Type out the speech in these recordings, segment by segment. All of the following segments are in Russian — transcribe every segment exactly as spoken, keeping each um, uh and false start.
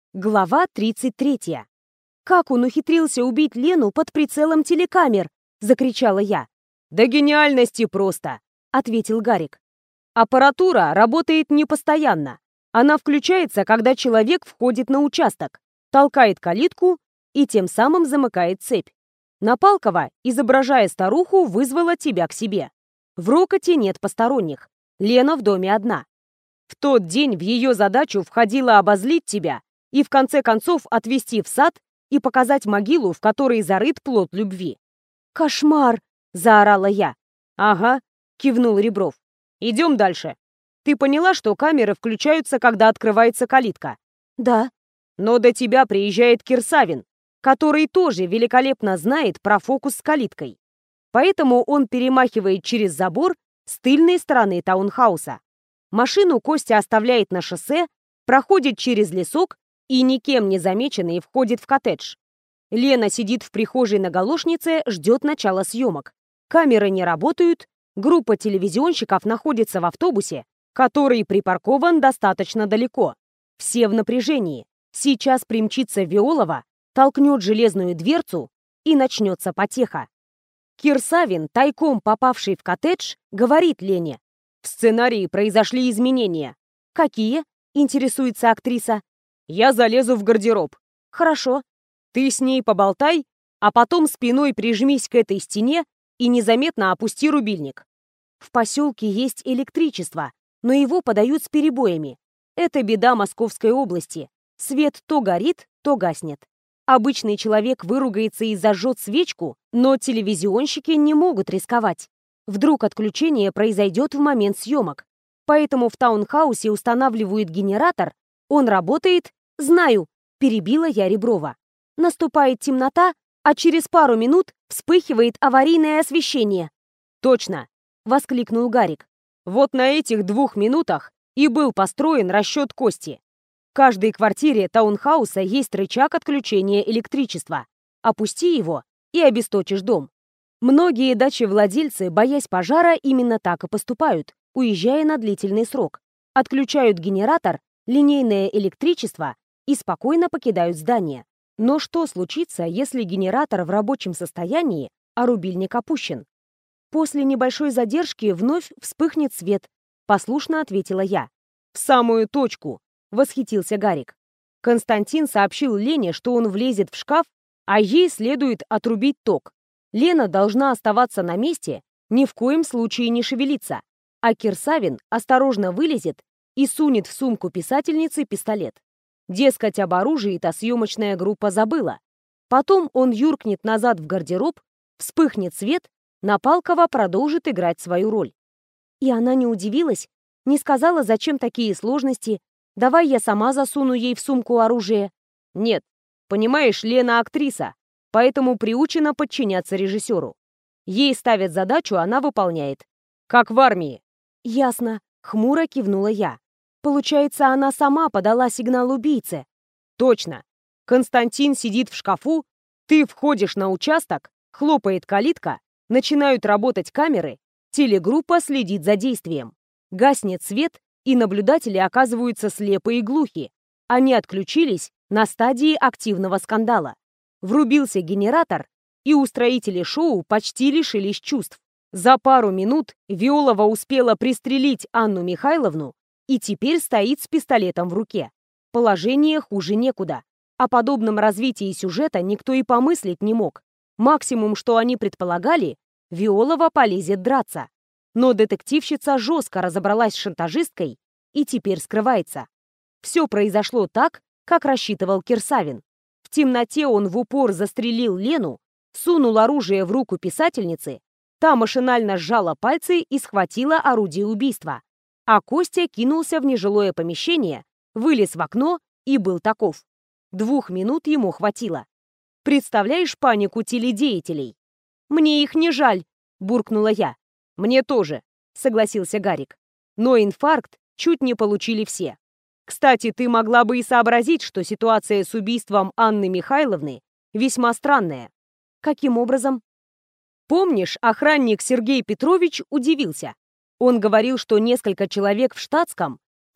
Глава тридцать третья. «Как он ухитрился убить Лену под прицелом телекамер?» — закричала я. «Да гениальности просто!» — ответил Гарик. «Аппаратура работает непостоянно. Она включается, когда человек входит на участок, толкает калитку и тем самым замыкает цепь. Напалкова, изображая старуху, вызвала тебя к себе. В рокоте нет посторонних. Лена в доме одна. В тот день в ее задачу входило обозлить тебя и в конце концов отвезти в сад и показать могилу, в которой зарыт плод любви». «Кошмар!» — заорала я. «Ага», — кивнул Ребров. «Идем дальше. Ты поняла, что камеры включаются, когда открывается калитка?» «Да». «Но до тебя приезжает Кирсавин, который тоже великолепно знает про фокус с калиткой. Поэтому он перемахивает через забор с тыльной стороны таунхауса. Машину Костя оставляет на шоссе, проходит через лесок и никем не замеченный входит в коттедж. Лена сидит в прихожей на галошнице, ждет начала съемок. Камеры не работают, группа телевизионщиков находится в автобусе, который припаркован достаточно далеко. Все в напряжении. Сейчас примчится Виолова, толкнет железную дверцу и начнется потеха. Кирсавин, тайком попавший в коттедж, говорит Лене: «В сценарии произошли изменения». «Какие?» — интересуется актриса. «Я залезу в гардероб». «Хорошо». «Ты с ней поболтай, а потом спиной прижмись к этой стене и незаметно опусти рубильник». В поселке есть электричество, но его подают с перебоями. Это беда Московской области. Свет то горит, то гаснет. Обычный человек выругается и зажжет свечку, но телевизионщики не могут рисковать. Вдруг отключение произойдет в момент съемок. Поэтому в таунхаусе устанавливают генератор, он работает. «Знаю», — перебила я Реброва. Наступает темнота, а через пару минут вспыхивает аварийное освещение. «Точно», — воскликнул Гарик. «Вот на этих двух минутах и был построен расчет Кости. В каждой квартире таунхауса есть рычаг отключения электричества. Опусти его и обесточишь дом». Многие дачевладельцы, боясь пожара, именно так и поступают, уезжая на длительный срок. Отключают генератор, линейное электричество и спокойно покидают здание. Но что случится, если генератор в рабочем состоянии, а рубильник опущен? «После небольшой задержки вновь вспыхнет свет», — послушно ответила я. «В самую точку», — восхитился Гарик. Константин сообщил Лене, что он влезет в шкаф, а ей следует отрубить ток. Лена должна оставаться на месте, ни в коем случае не шевелиться, а Кирсавин осторожно вылезет и сунет в сумку писательницы пистолет. Дескать, об оружии та съемочная группа забыла. Потом он юркнет назад в гардероб, вспыхнет свет, Напалкова продолжит играть свою роль. И она не удивилась, не сказала, зачем такие сложности, давай я сама засуну ей в сумку оружие. Нет, понимаешь, Лена актриса, поэтому приучена подчиняться режиссеру. Ей ставят задачу, она выполняет. Как в армии. Ясно, хмуро кивнула я. Получается, она сама подала сигнал убийце. Точно. Константин сидит в шкафу, ты входишь на участок, хлопает калитка, начинают работать камеры, телегруппа следит за действием. Гаснет свет, и наблюдатели оказываются слепы и глухи. Они отключились на стадии активного скандала. Врубился генератор, и устроители шоу почти лишились чувств. За пару минут Виолова успела пристрелить Анну Михайловну и теперь стоит с пистолетом в руке. Положение хуже некуда. О подобном развитии сюжета никто и помыслить не мог. Максимум, что они предполагали, Виолова полезет драться. Но детективщица жестко разобралась с шантажисткой и теперь скрывается. Все произошло так, как рассчитывал Кирсавин. В темноте он в упор застрелил Лену, сунул оружие в руку писательницы, та машинально сжала пальцы и схватила орудие убийства. А Костя кинулся в нежилое помещение, вылез в окно и был таков. Двух минут ему хватило. Представляешь панику теледеятелей? «Мне их не жаль», — буркнула я. «Мне тоже», — согласился Гарик. «Но инфаркт чуть не получили все. Кстати, ты могла бы и сообразить, что ситуация с убийством Анны Михайловны весьма странная». «Каким образом?» «Помнишь, охранник Сергей Петрович удивился? Он говорил, что несколько человек в штатском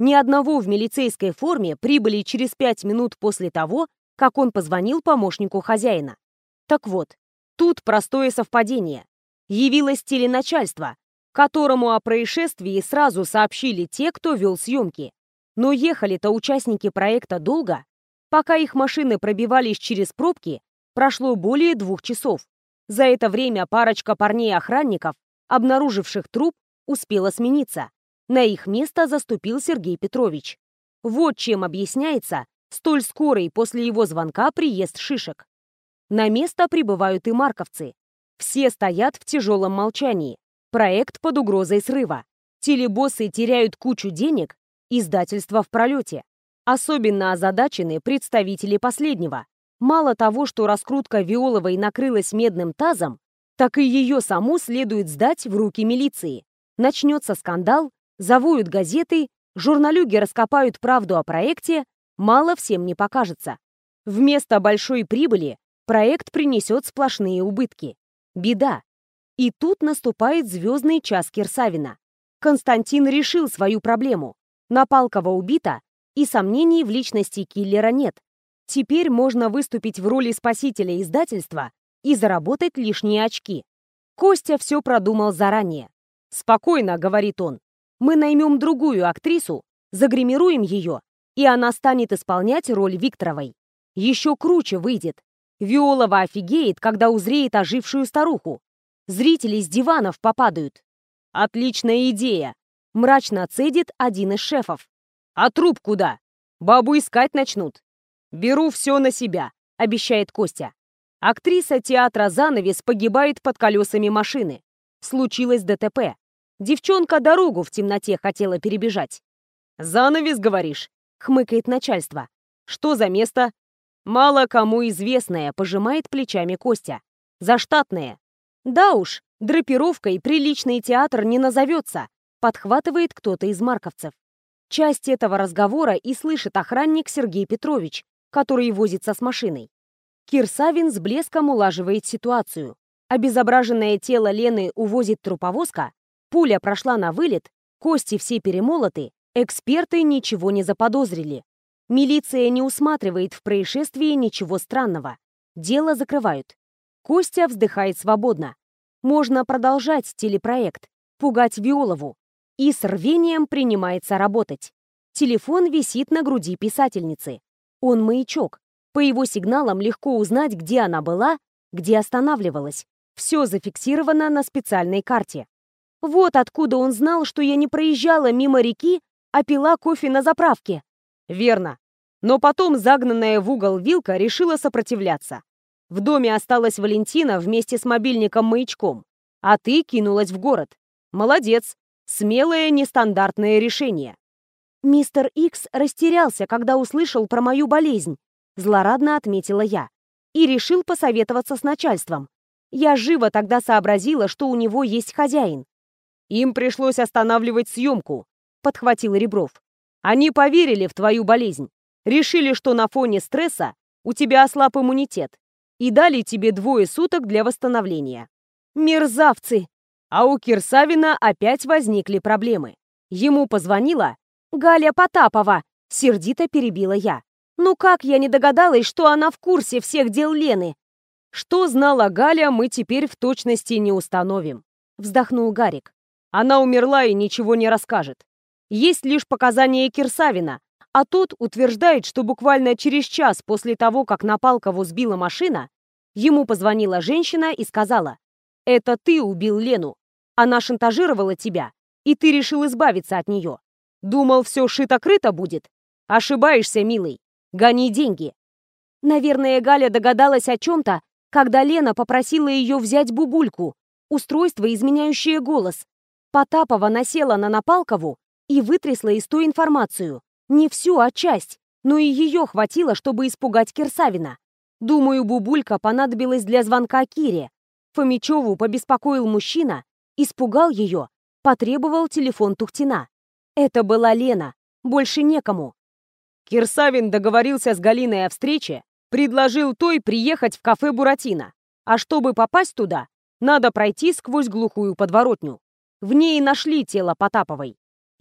Ни одного в милицейской форме прибыли через пять минут после того, как он позвонил помощнику хозяина. Так вот, тут простое совпадение. Явилось теленачальство, которому о происшествии сразу сообщили те, кто вел съемки. Но ехали-то участники проекта долго. Пока их машины пробивались через пробки, прошло более двух часов. За это время парочка парней-охранников, обнаруживших труп, успела смениться. На их место заступил Сергей Петрович. Вот чем объясняется столь скорый после его звонка приезд шишек. На место прибывают и марковцы. Все стоят в тяжелом молчании. Проект под угрозой срыва. Телебоссы теряют кучу денег, издательство в пролете. Особенно озадачены представители последнего. Мало того, что раскрутка Виоловой накрылась медным тазом, так и ее саму следует сдать в руки милиции. Начнется скандал, завоют газеты, журналюги раскопают правду о проекте, мало всем не покажется. Вместо большой прибыли проект принесет сплошные убытки. Беда. И тут наступает звездный час Кирсавина. Константин решил свою проблему. Напалкова убита, и сомнений в личности киллера нет. Теперь можно выступить в роли спасителя издательства и заработать лишние очки. Костя все продумал заранее. «Спокойно», — говорит он, — «мы наймем другую актрису, загримируем ее, и она станет исполнять роль Викторовой. Еще круче выйдет. Виолова офигеет, когда узреет ожившую старуху. Зрители с диванов попадают». «Отличная идея», — мрачно цедит один из шефов. «А труп куда? Бабу искать начнут». «Беру все на себя», — обещает Костя. Актриса театра «Занавес» погибает под колесами машины. Случилось ДТП. Девчонка дорогу в темноте хотела перебежать. «Занавес, говоришь?» — хмыкает начальство. «Что за место?» «Мало кому известное», — пожимает плечами Костя. «Заштатное». «Да уж, драпировкой приличный театр не назовется», — подхватывает кто-то из марковцев. Часть этого разговора и слышит охранник Сергей Петрович, который возится с машиной. Кирсавин с блеском улаживает ситуацию. Обезображенное тело Лены увозит труповозка, пуля прошла на вылет, кости все перемолоты, эксперты ничего не заподозрили. Милиция не усматривает в происшествии ничего странного. Дело закрывают. Костя вздыхает свободно. Можно продолжать телепроект, пугать Виолову. И с рвением принимается работать. Телефон висит на груди писательницы. Он маячок. По его сигналам легко узнать, где она была, где останавливалась. Все зафиксировано на специальной карте. Вот откуда он знал, что я не проезжала мимо реки, а пила кофе на заправке. Верно. Но потом загнанная в угол вилка решила сопротивляться. В доме осталась Валентина вместе с мобильником-маячком. А ты кинулась в город. Молодец. Смелое нестандартное решение. Мистер Икс растерялся, когда услышал про мою болезнь, злорадно отметила я, и решил посоветоваться с начальством. Я живо тогда сообразила, что у него есть хозяин. Им пришлось останавливать съемку, подхватил Ребров. Они поверили в твою болезнь, решили, что на фоне стресса у тебя ослаб иммунитет, и дали тебе двое суток для восстановления. Мерзавцы! А у Кирсавина опять возникли проблемы. Ему позвонила Галя Потапова, сердито перебила я. Ну как я не догадалась, что она в курсе всех дел Лены? Что знала Галя, мы теперь в точности не установим, вздохнул Гарик. Она умерла и ничего не расскажет. Есть лишь показания Кирсавина, а тот утверждает, что буквально через час после того, как Напалкову сбила машина, ему позвонила женщина и сказала: «Это ты убил Лену. Она шантажировала тебя, и ты решил избавиться от нее. Думал, все шито-крыто будет? Ошибаешься, милый. Гони деньги». Наверное, Галя догадалась о чем-то, когда Лена попросила ее взять бубульку, устройство, изменяющее голос. Потапова насела на Напалкову и вытрясла из той информацию. Не всю, а часть, но и ее хватило, чтобы испугать Кирсавина. Думаю, бубулька понадобилась для звонка Кире. Фомичеву побеспокоил мужчина, испугал ее, потребовал телефон Тухтина. Это была Лена, больше некому. Кирсавин договорился с Галиной о встрече, предложил той приехать в кафе «Буратино». А чтобы попасть туда, надо пройти сквозь глухую подворотню. В ней нашли тело Потаповой.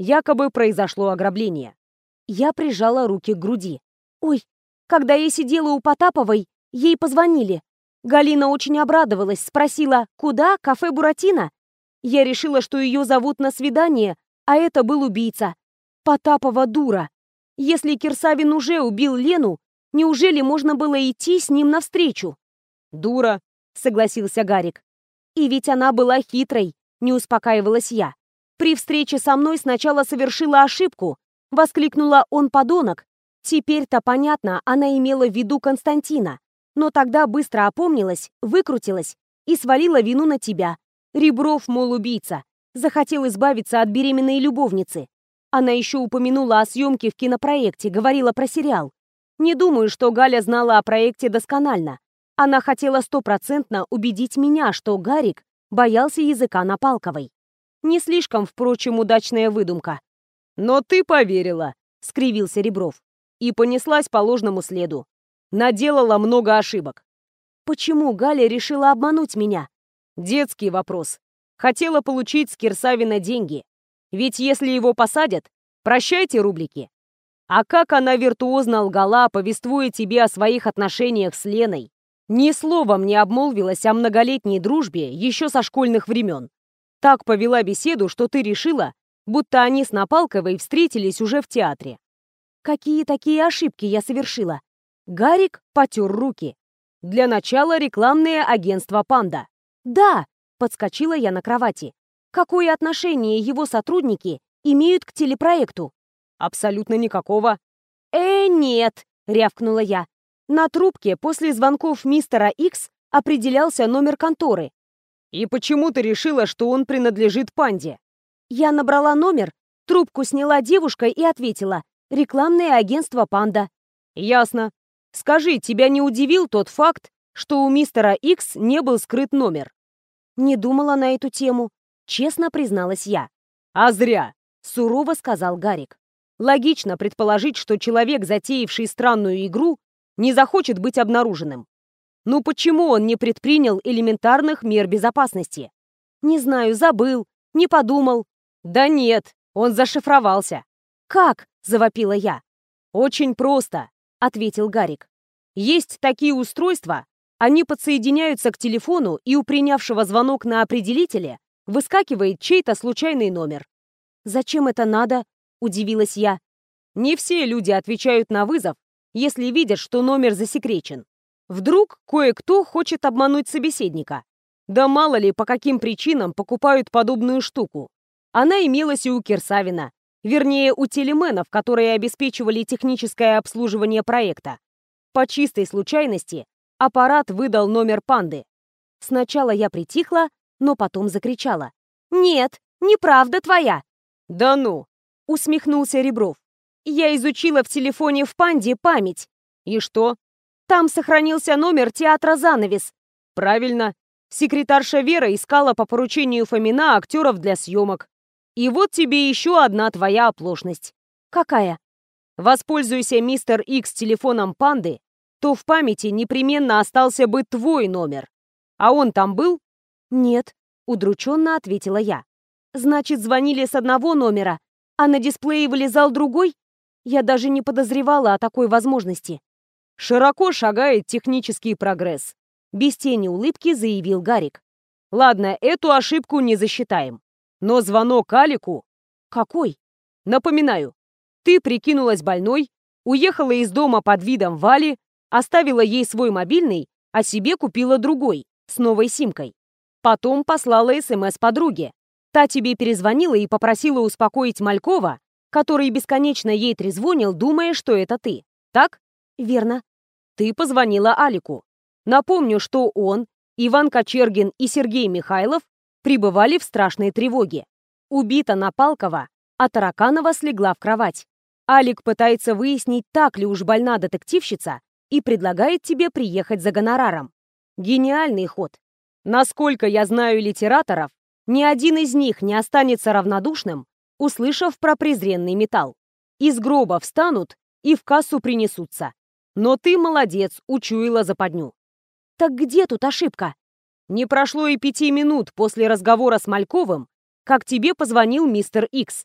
Якобы произошло ограбление. Я прижала руки к груди. Ой, когда я сидела у Потаповой, ей позвонили. Галина очень обрадовалась, спросила, куда, кафе «Буратино»? Я решила, что ее зовут на свидание, а это был убийца. Потапова дура. Если Кирсавин уже убил Лену, неужели можно было идти с ним навстречу? Дура, согласился Гарик. И ведь она была хитрой, не успокаивалась я. При встрече со мной сначала совершила ошибку, воскликнула «он подонок». Теперь-то понятно, она имела в виду Константина. Но тогда быстро опомнилась, выкрутилась и свалила вину на тебя. Ребров, мол, убийца. Захотел избавиться от беременной любовницы. Она еще упомянула о съемке в кинопроекте, говорила про сериал. Не думаю, что Галя знала о проекте досконально. Она хотела стопроцентно убедить меня, что Гарик боялся языка Напалковой. Не слишком, впрочем, удачная выдумка. «Но ты поверила», — скривился Ребров. «И понеслась по ложному следу. Наделала много ошибок». «Почему Галя решила обмануть меня?» «Детский вопрос. Хотела получить с Кирсавина деньги. Ведь если его посадят, прощайте рублики. А как она виртуозно лгала, повествуя тебе о своих отношениях с Леной. Ни словом не обмолвилась о многолетней дружбе еще со школьных времен. Так повела беседу, что ты решила, будто они с Напалковой встретились уже в театре». Какие такие ошибки я совершила? Гарик потер руки. Для начала рекламное агентство «Панда». Да, подскочила я на кровати. Какое отношение его сотрудники имеют к телепроекту? Абсолютно никакого. Э, нет, рявкнула я. На трубке после звонков мистера Икс определялся номер конторы. И почему ты решила, что он принадлежит «Панде»? Я набрала номер, трубку сняла девушка и ответила: «Рекламное агентство «Панда». Ясно. Скажи, тебя не удивил тот факт, что у мистера Икс не был скрыт номер? Не думала на эту тему, честно призналась я. А зря, сурово сказал Гарик. Логично предположить, что человек, затеявший странную игру, не захочет быть обнаруженным. Ну почему он не предпринял элементарных мер безопасности? Не знаю, забыл, не подумал. Да нет, он зашифровался. Как? Завопила я. Очень просто, ответил Гарик. Есть такие устройства, они подсоединяются к телефону, и у принявшего звонок на определителе выскакивает чей-то случайный номер. Зачем это надо? Удивилась я. Не все люди отвечают на вызов, если видят, что номер засекречен. Вдруг кое-кто хочет обмануть собеседника. Да мало ли, по каким причинам покупают подобную штуку. Она имелась и у Кирсавина, вернее, у телеменов, которые обеспечивали техническое обслуживание проекта. По чистой случайности аппарат выдал номер «Панды». Сначала я притихла, но потом закричала. «Нет, неправда твоя!» «Да ну!» — усмехнулся Ребров. «Я изучила в телефоне в «Панде» память. И что? Там сохранился номер театра «Занавес». Правильно. Секретарша Вера искала по поручению Фомина актеров для съемок. И вот тебе еще одна твоя оплошность. Какая? Воспользуйся мистер Икс телефоном «Панды», то в памяти непременно остался бы твой номер. А он там был? Нет, удрученно ответила я. Значит, звонили с одного номера, а на дисплее вылезал другой? Я даже не подозревала о такой возможности. Широко шагает технический прогресс. Без тени улыбки заявил Гарик. Ладно, эту ошибку не засчитаем. Но звонок Алику... Какой? Напоминаю, ты прикинулась больной, уехала из дома под видом Вали, оставила ей свой мобильный, а себе купила другой, с новой симкой. Потом послала СМС подруге. Та тебе перезвонила и попросила успокоить Малькова, который бесконечно ей трезвонил, думая, что это ты. Так? Верно. Ты позвонила Алику. Напомню, что он, Иван Кочергин и Сергей Михайлов пребывали в страшной тревоге. Убита Напалкова, а Тараканова слегла в кровать. Алик пытается выяснить, так ли уж больна детективщица, и предлагает тебе приехать за гонораром. Гениальный ход. Насколько я знаю литераторов, ни один из них не останется равнодушным, услышав про презренный металл. Из гроба встанут и в кассу принесутся. Но ты молодец, учуяла западню. Так где тут ошибка? Не прошло и пяти минут после разговора с Мальковым, как тебе позвонил мистер Икс.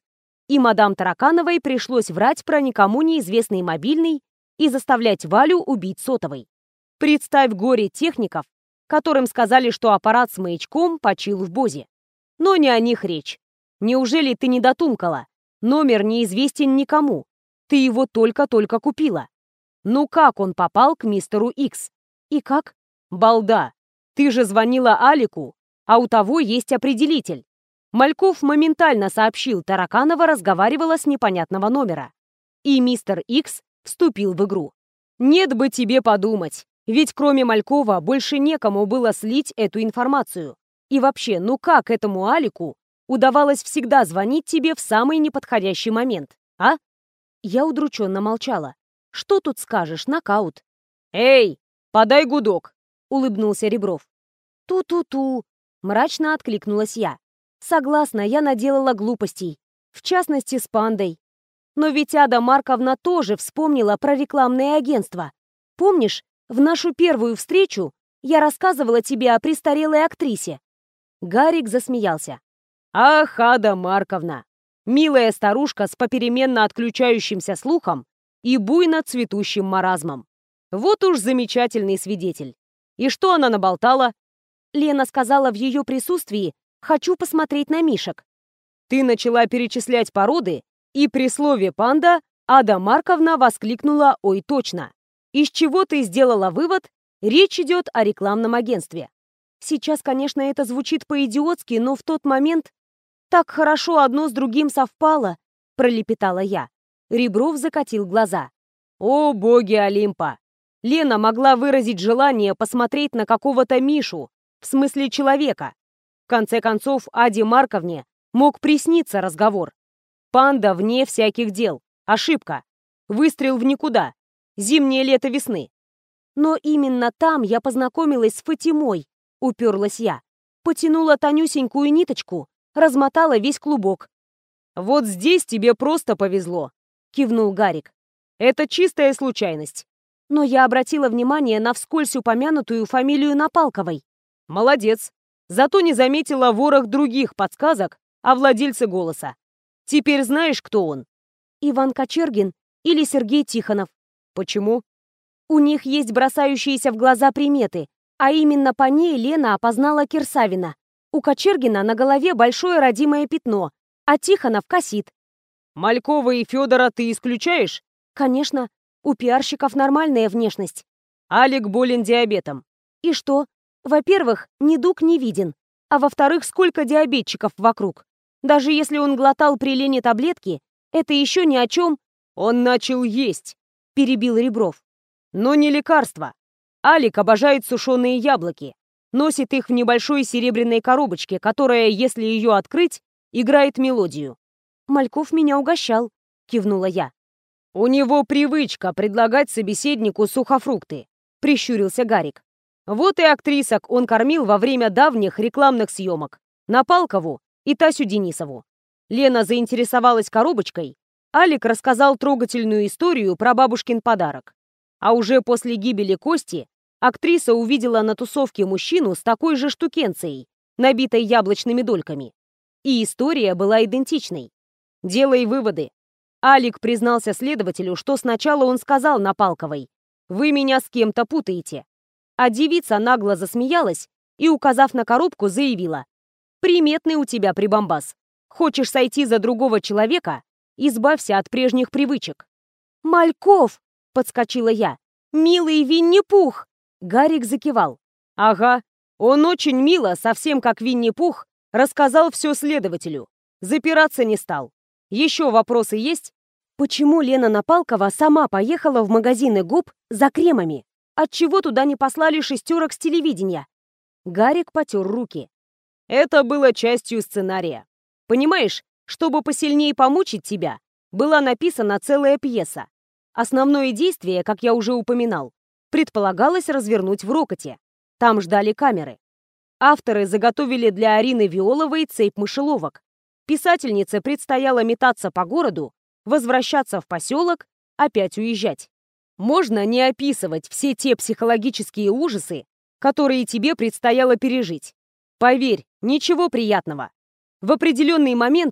И мадам Таракановой пришлось врать про никому неизвестный мобильный и заставлять Валю убить сотовый. Представь горе техников, которым сказали, что аппарат с маячком почил в БОЗе. Но не о них речь. Неужели ты не дотумкала? Номер неизвестен никому. Ты его только-только купила. Ну как он попал к мистеру Икс? И как? Балда. Ты же звонила Алику, а у того есть определитель. Мальков моментально сообщил, Тараканова разговаривала с непонятного номера. И мистер Икс вступил в игру. Нет бы тебе подумать, ведь кроме Малькова больше некому было слить эту информацию. И вообще, ну как этому Алику удавалось всегда звонить тебе в самый неподходящий момент, а? Я удрученно молчала. Что тут скажешь, нокаут. «Эй, подай гудок!» — улыбнулся Ребров. «Ту-ту-ту!» — мрачно откликнулась я. Согласна, я наделала глупостей. В частности, с пандой. Но ведь Ада Марковна тоже вспомнила про рекламное агентство. Помнишь, в нашу первую встречу я рассказывала тебе о престарелой актрисе?» Гарик засмеялся. «Ах, Ада Марковна! Милая старушка с попеременно отключающимся слухом и буйно цветущим маразмом. Вот уж замечательный свидетель. И что она наболтала?» Лена сказала в ее присутствии: «Хочу посмотреть на мишек». Ты начала перечислять породы, и при слове «панда» Ада Марковна воскликнула: «Ой, точно!» Из чего ты сделала вывод, речь идет о рекламном агентстве. Сейчас, конечно, это звучит по-идиотски, но в тот момент так хорошо одно с другим совпало, пролепетала я. Ребров закатил глаза. О, боги Олимпа! Лена могла выразить желание посмотреть на какого-то Мишу, в смысле человека. В конце концов, Аде Марковне мог присниться разговор. Панда вне всяких дел. Ошибка. Выстрел в никуда. Зимнее лето весны. Но именно там я познакомилась с Фатимой, уперлась я. Потянула тонюсенькую ниточку, размотала весь клубок. «Вот здесь тебе просто повезло», — кивнул Гарик. «Это чистая случайность». Но я обратила внимание на вскользь упомянутую фамилию Напалковой. «Молодец. Зато не заметила ворох других подсказок о владельце голоса. Теперь знаешь, кто он?» «Иван Кочергин или Сергей Тихонов». «Почему?» «У них есть бросающиеся в глаза приметы, а именно по ней Лена опознала Кирсавина. У Кочергина на голове большое родимое пятно, а Тихонов косит». «Малькова и Федора ты исключаешь?» «Конечно. У пиарщиков нормальная внешность». «Алик болен диабетом». «И что? Во-первых, недуг не виден. А во-вторых, сколько диабетчиков вокруг? Даже если он глотал при Лене таблетки, это еще ни о чем». «Он начал есть», — перебил Ребров. «Но не лекарство. Алик обожает сушеные яблоки. Носит их в небольшой серебряной коробочке, которая, если ее открыть, играет мелодию». «Мальков меня угощал», — кивнула я. «У него привычка предлагать собеседнику сухофрукты», — прищурился Гарик. «Вот и актрисок он кормил во время давних рекламных съемок. Напалкову и Тасю Денисову. Лена заинтересовалась коробочкой, Алик рассказал трогательную историю про бабушкин подарок. А уже после гибели Кости актриса увидела на тусовке мужчину с такой же штукенцией, набитой яблочными дольками. И история была идентичной. Делай выводы. Алик признался следователю, что сначала он сказал Напалковой: «Вы меня с кем-то путаете». А девица нагло засмеялась и, указав на коробку, заявила: «Приметный у тебя прибамбас. Хочешь сойти за другого человека? Избавься от прежних привычек». «Мальков!» — подскочила я. «Милый Винни-Пух!» Гарик закивал. «Ага, он очень мило, совсем как Винни-Пух, рассказал все следователю. Запираться не стал. Еще вопросы есть?» Почему Лена Напалкова сама поехала в магазины губ за кремами? Отчего туда не послали шестерок с телевидения? Гарик потер руки. Это было частью сценария. Понимаешь, чтобы посильнее помучить тебя, была написана целая пьеса. Основное действие, как я уже упоминал, предполагалось развернуть в Рокоте. Там ждали камеры. Авторы заготовили для Арины Виоловой цепь мышеловок. Писательнице предстояло метаться по городу, возвращаться в поселок, опять уезжать. Можно не описывать все те психологические ужасы, которые тебе предстояло пережить. Поверь, ничего приятного. В определенный момент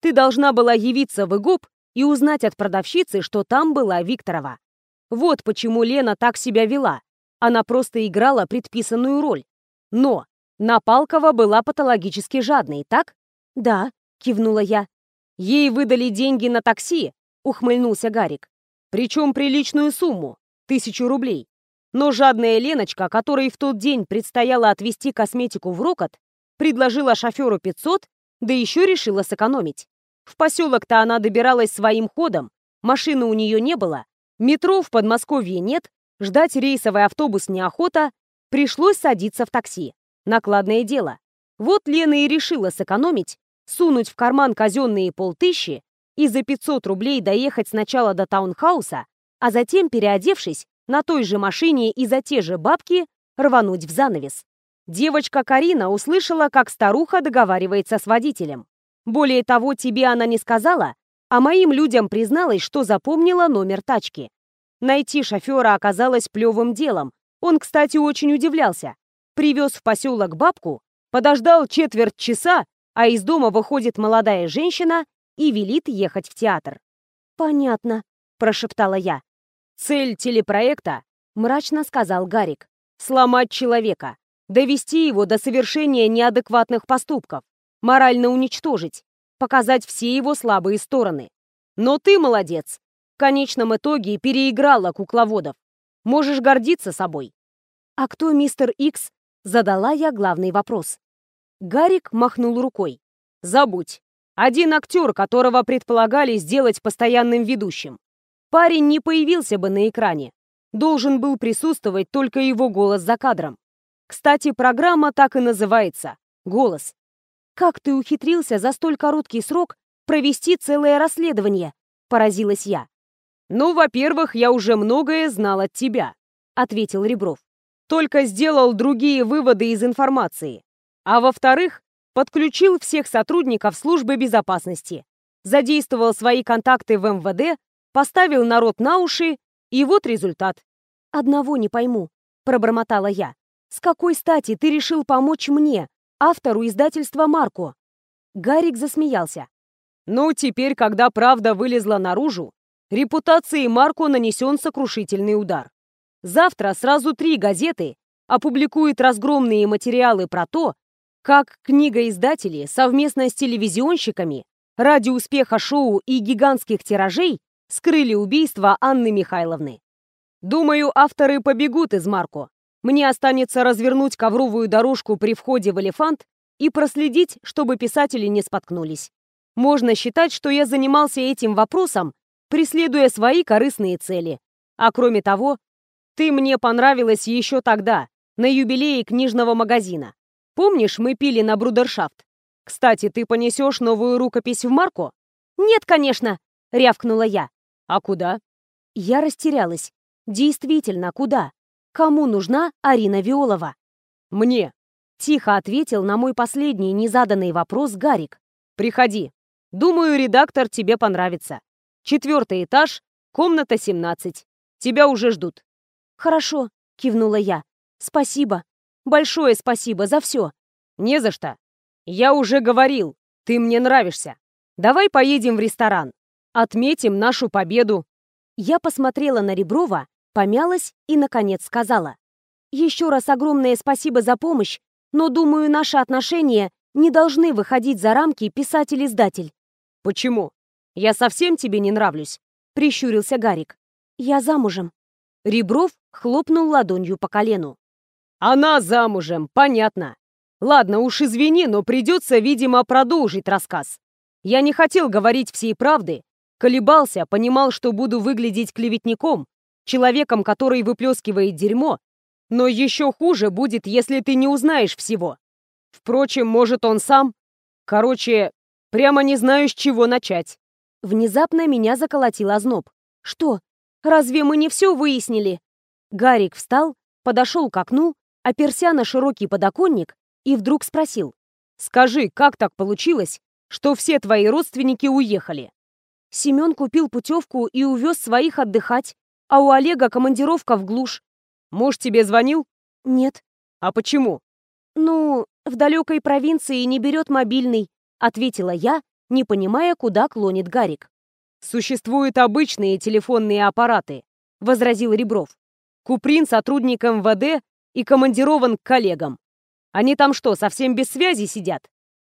ты должна была явиться в ИГОП и узнать от продавщицы, что там была Викторова. Вот почему Лена так себя вела. Она просто играла предписанную роль. Но Напалкова была патологически жадной, так? Да, кивнула я. Ей выдали деньги на такси, ухмыльнулся Гарик. Причем приличную сумму, тысячу рублей. Но жадная Леночка, которой в тот день предстояло отвезти косметику в Рокот, предложила шоферу пятьсот, да еще решила сэкономить. В поселок-то она добиралась своим ходом, машины у нее не было, метро в Подмосковье нет, ждать рейсовый автобус неохота, пришлось садиться в такси. Накладное дело. Вот Лена и решила сэкономить, сунуть в карман казенные полтыщи и за пятьсот рублей доехать сначала до таунхауса, а затем, переодевшись, на той же машине и за те же бабки рвануть в занавес. Девочка Карина услышала, как старуха договаривается с водителем. Более того, тебе она не сказала, а моим людям призналась, что запомнила номер тачки. Найти шофера оказалось плевым делом. Он, кстати, очень удивлялся. Привез в поселок бабку, подождал четверть часа, а из дома выходит молодая женщина и велит ехать в театр. «Понятно», — прошептала я. «Цель телепроекта», — мрачно сказал Гарик, — «сломать человека, довести его до совершения неадекватных поступков, морально уничтожить, показать все его слабые стороны. Но ты молодец. В конечном итоге переиграла кукловодов. Можешь гордиться собой». «А кто мистер Икс?» — задала я главный вопрос. Гарик махнул рукой. «Забудь. Один актер, которого предполагали сделать постоянным ведущим. Парень не появился бы на экране. Должен был присутствовать только его голос за кадром. Кстати, программа так и называется «Голос». «Как ты ухитрился за столь короткий срок провести целое расследование?» — поразилась я. «Ну, во-первых, я уже многое знал от тебя», — ответил Ребров. «Только сделал другие выводы из информации. А во-вторых, подключил всех сотрудников службы безопасности, задействовал свои контакты в эм вэ дэ, поставил народ на уши, и вот результат». «Одного не пойму», — пробормотала я. «С какой стати ты решил помочь мне, автору издательства «Марко»?» Гарик засмеялся. «Ну, теперь, когда правда вылезла наружу, репутации Марко нанесен сокрушительный удар. Завтра сразу три газеты опубликуют разгромные материалы про то, как книгоиздатели совместно с телевизионщиками ради успеха шоу и гигантских тиражей скрыли убийство Анны Михайловны. Думаю, авторы побегут из Марко. Мне останется развернуть ковровую дорожку при входе в «Элефант» и проследить, чтобы писатели не споткнулись. Можно считать, что я занимался этим вопросом, преследуя свои корыстные цели. А кроме того, ты мне понравилась еще тогда, на юбилее книжного магазина. Помнишь, мы пили на брудершафт? Кстати, ты понесешь новую рукопись в Марко? «Нет, конечно!» — рявкнула я. «А куда?» Я растерялась. Действительно, куда? Кому нужна Арина Виолова? «Мне», — тихо ответил на мой последний незаданный вопрос Гарик. «Приходи. Думаю, редактор тебе понравится. Четвертый этаж, комната семнадцать. Тебя уже ждут». «Хорошо», — кивнула я. «Спасибо. Большое спасибо за все». «Не за что. Я уже говорил, ты мне нравишься. Давай поедем в ресторан. Отметим нашу победу». Я посмотрела на Реброва, помялась и, наконец, сказала. «Еще раз огромное спасибо за помощь, но, думаю, наши отношения не должны выходить за рамки писатель-издатель». «Почему? Я совсем тебе не нравлюсь?» — прищурился Гарик. «Я замужем». Ребров хлопнул ладонью по колену. «Она замужем, понятно. Ладно, уж извини, но придется, видимо, продолжить рассказ. Я не хотел говорить всей правды, колебался, понимал, что буду выглядеть клеветником, человеком, который выплескивает дерьмо, но еще хуже будет, если ты не узнаешь всего. Впрочем, может, он сам. Короче, прямо не знаю, с чего начать». Внезапно меня заколотил озноб. «Что? Разве мы не все выяснили?» Гарик встал, подошел к окну, оперся на широкий подоконник и вдруг спросил. «Скажи, как так получилось, что все твои родственники уехали?» Семен купил путевку и увез своих отдыхать, а у Олега командировка в глушь. «Муж тебе звонил?» «Нет». «А почему?» «Ну, в далекой провинции не берет мобильный», — ответила я не понимая, куда клонит Гарик. «Существуют обычные телефонные аппараты», — возразил Ребров. «Куприн сотрудник эм вэ дэ и командирован к коллегам. Они там что, совсем без связи сидят?»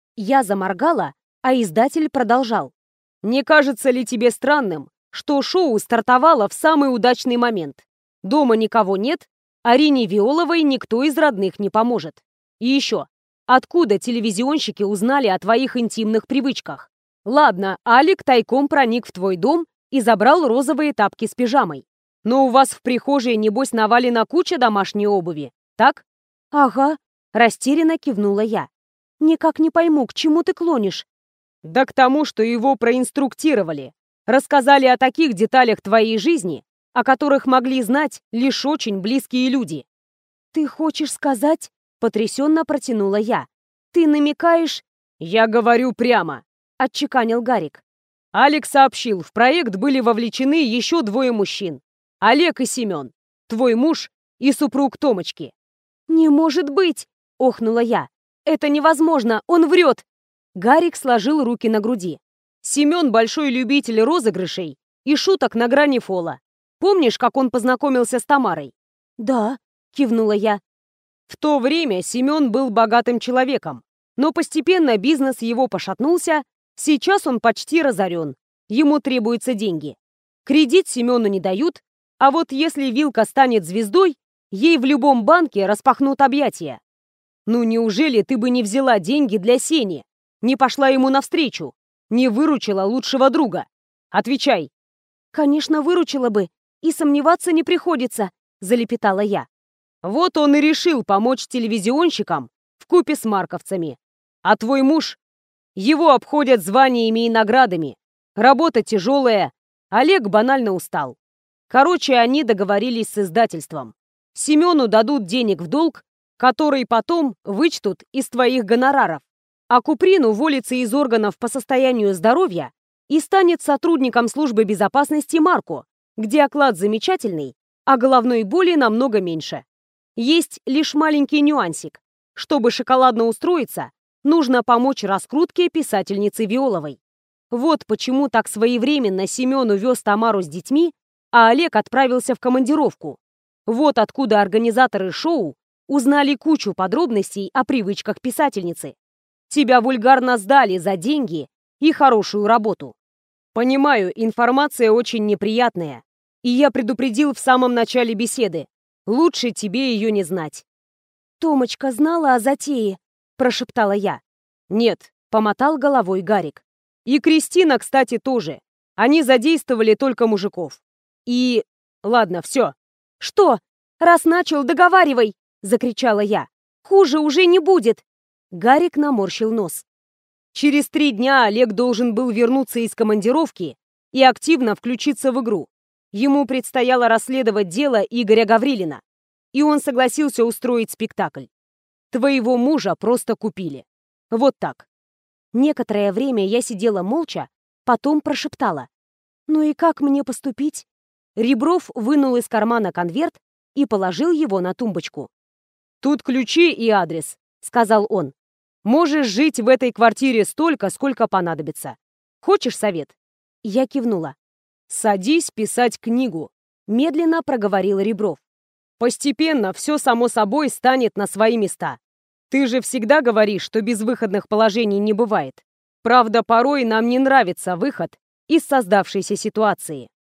Я заморгала, а издатель продолжал. «Не кажется ли тебе странным, что шоу стартовало в самый удачный момент? Дома никого нет, Арине Виоловой никто из родных не поможет. И еще, откуда телевизионщики узнали о твоих интимных привычках? Ладно, Алик тайком проник в твой дом и забрал розовые тапки с пижамой. Но у вас в прихожей, небось, навалена куча домашней обуви, так?» «Ага», — растерянно кивнула я. «Никак не пойму, к чему ты клонишь?» «Да к тому, что его проинструктировали. Рассказали о таких деталях твоей жизни, о которых могли знать лишь очень близкие люди». «Ты хочешь сказать?» — потрясенно протянула я. «Ты намекаешь?» «Я говорю прямо», — отчеканил Гарик. «Алекс сообщил, в проект были вовлечены еще двое мужчин. Олег и Семен, твой муж и супруг Томочки». «Не может быть!» — охнула я. «Это невозможно! Он врет!» Гарик сложил руки на груди. «Семен большой любитель розыгрышей и шуток на грани фола. Помнишь, как он познакомился с Тамарой?» «Да», — кивнула я. В то время Семен был богатым человеком, но постепенно бизнес его пошатнулся, сейчас он почти разорен, ему требуются деньги. Кредит Семену не дают, а вот если Вилка станет звездой, ей в любом банке распахнут объятия. Ну неужели ты бы не взяла деньги для Сени, не пошла ему навстречу, не выручила лучшего друга? Отвечай!» «Конечно, выручила бы, и сомневаться не приходится», — залепетала я. Вот он и решил помочь телевизионщикам вкупе с марковцами. А твой муж? Его обходят званиями и наградами. Работа тяжелая. Олег банально устал. Короче, они договорились с издательством. Семену дадут денег в долг, который потом вычтут из твоих гонораров. А Куприн уволится из органов по состоянию здоровья и станет сотрудником службы безопасности Марко, где оклад замечательный, а головной боли намного меньше. Есть лишь маленький нюансик. Чтобы шоколадно устроиться, нужно помочь раскрутке писательницы Виоловой. Вот почему так своевременно Семен увез Тамару с детьми, а Олег отправился в командировку. Вот откуда организаторы шоу узнали кучу подробностей о привычках писательницы. Тебя вульгарно сдали за деньги и хорошую работу. Понимаю, информация очень неприятная, и я предупредил в самом начале беседы. Лучше тебе ее не знать. «Томочка знала о затее», — прошептала я. «Нет», — помотал головой Гарик. «И Кристина, кстати, тоже. Они задействовали только мужиков. И... Ладно, все». «Что? Раз начал, договаривай!» — закричала я. «Хуже уже не будет!» Гарик наморщил нос. Через три дня Олег должен был вернуться из командировки и активно включиться в игру. Ему предстояло расследовать дело Игоря Гаврилина, и он согласился устроить спектакль. Твоего мужа просто купили. Вот так. Некоторое время я сидела молча, потом прошептала. «Ну и как мне поступить?» Ребров вынул из кармана конверт и положил его на тумбочку. «Тут ключи и адрес», — сказал он. «Можешь жить в этой квартире столько, сколько понадобится. Хочешь совет?» Я кивнула. «Садись писать книгу», — медленно проговорил Ребров. «Постепенно все само собой станет на свои места. Ты же всегда говоришь, что безвыходных положений не бывает. Правда, порой нам не нравится выход из создавшейся ситуации.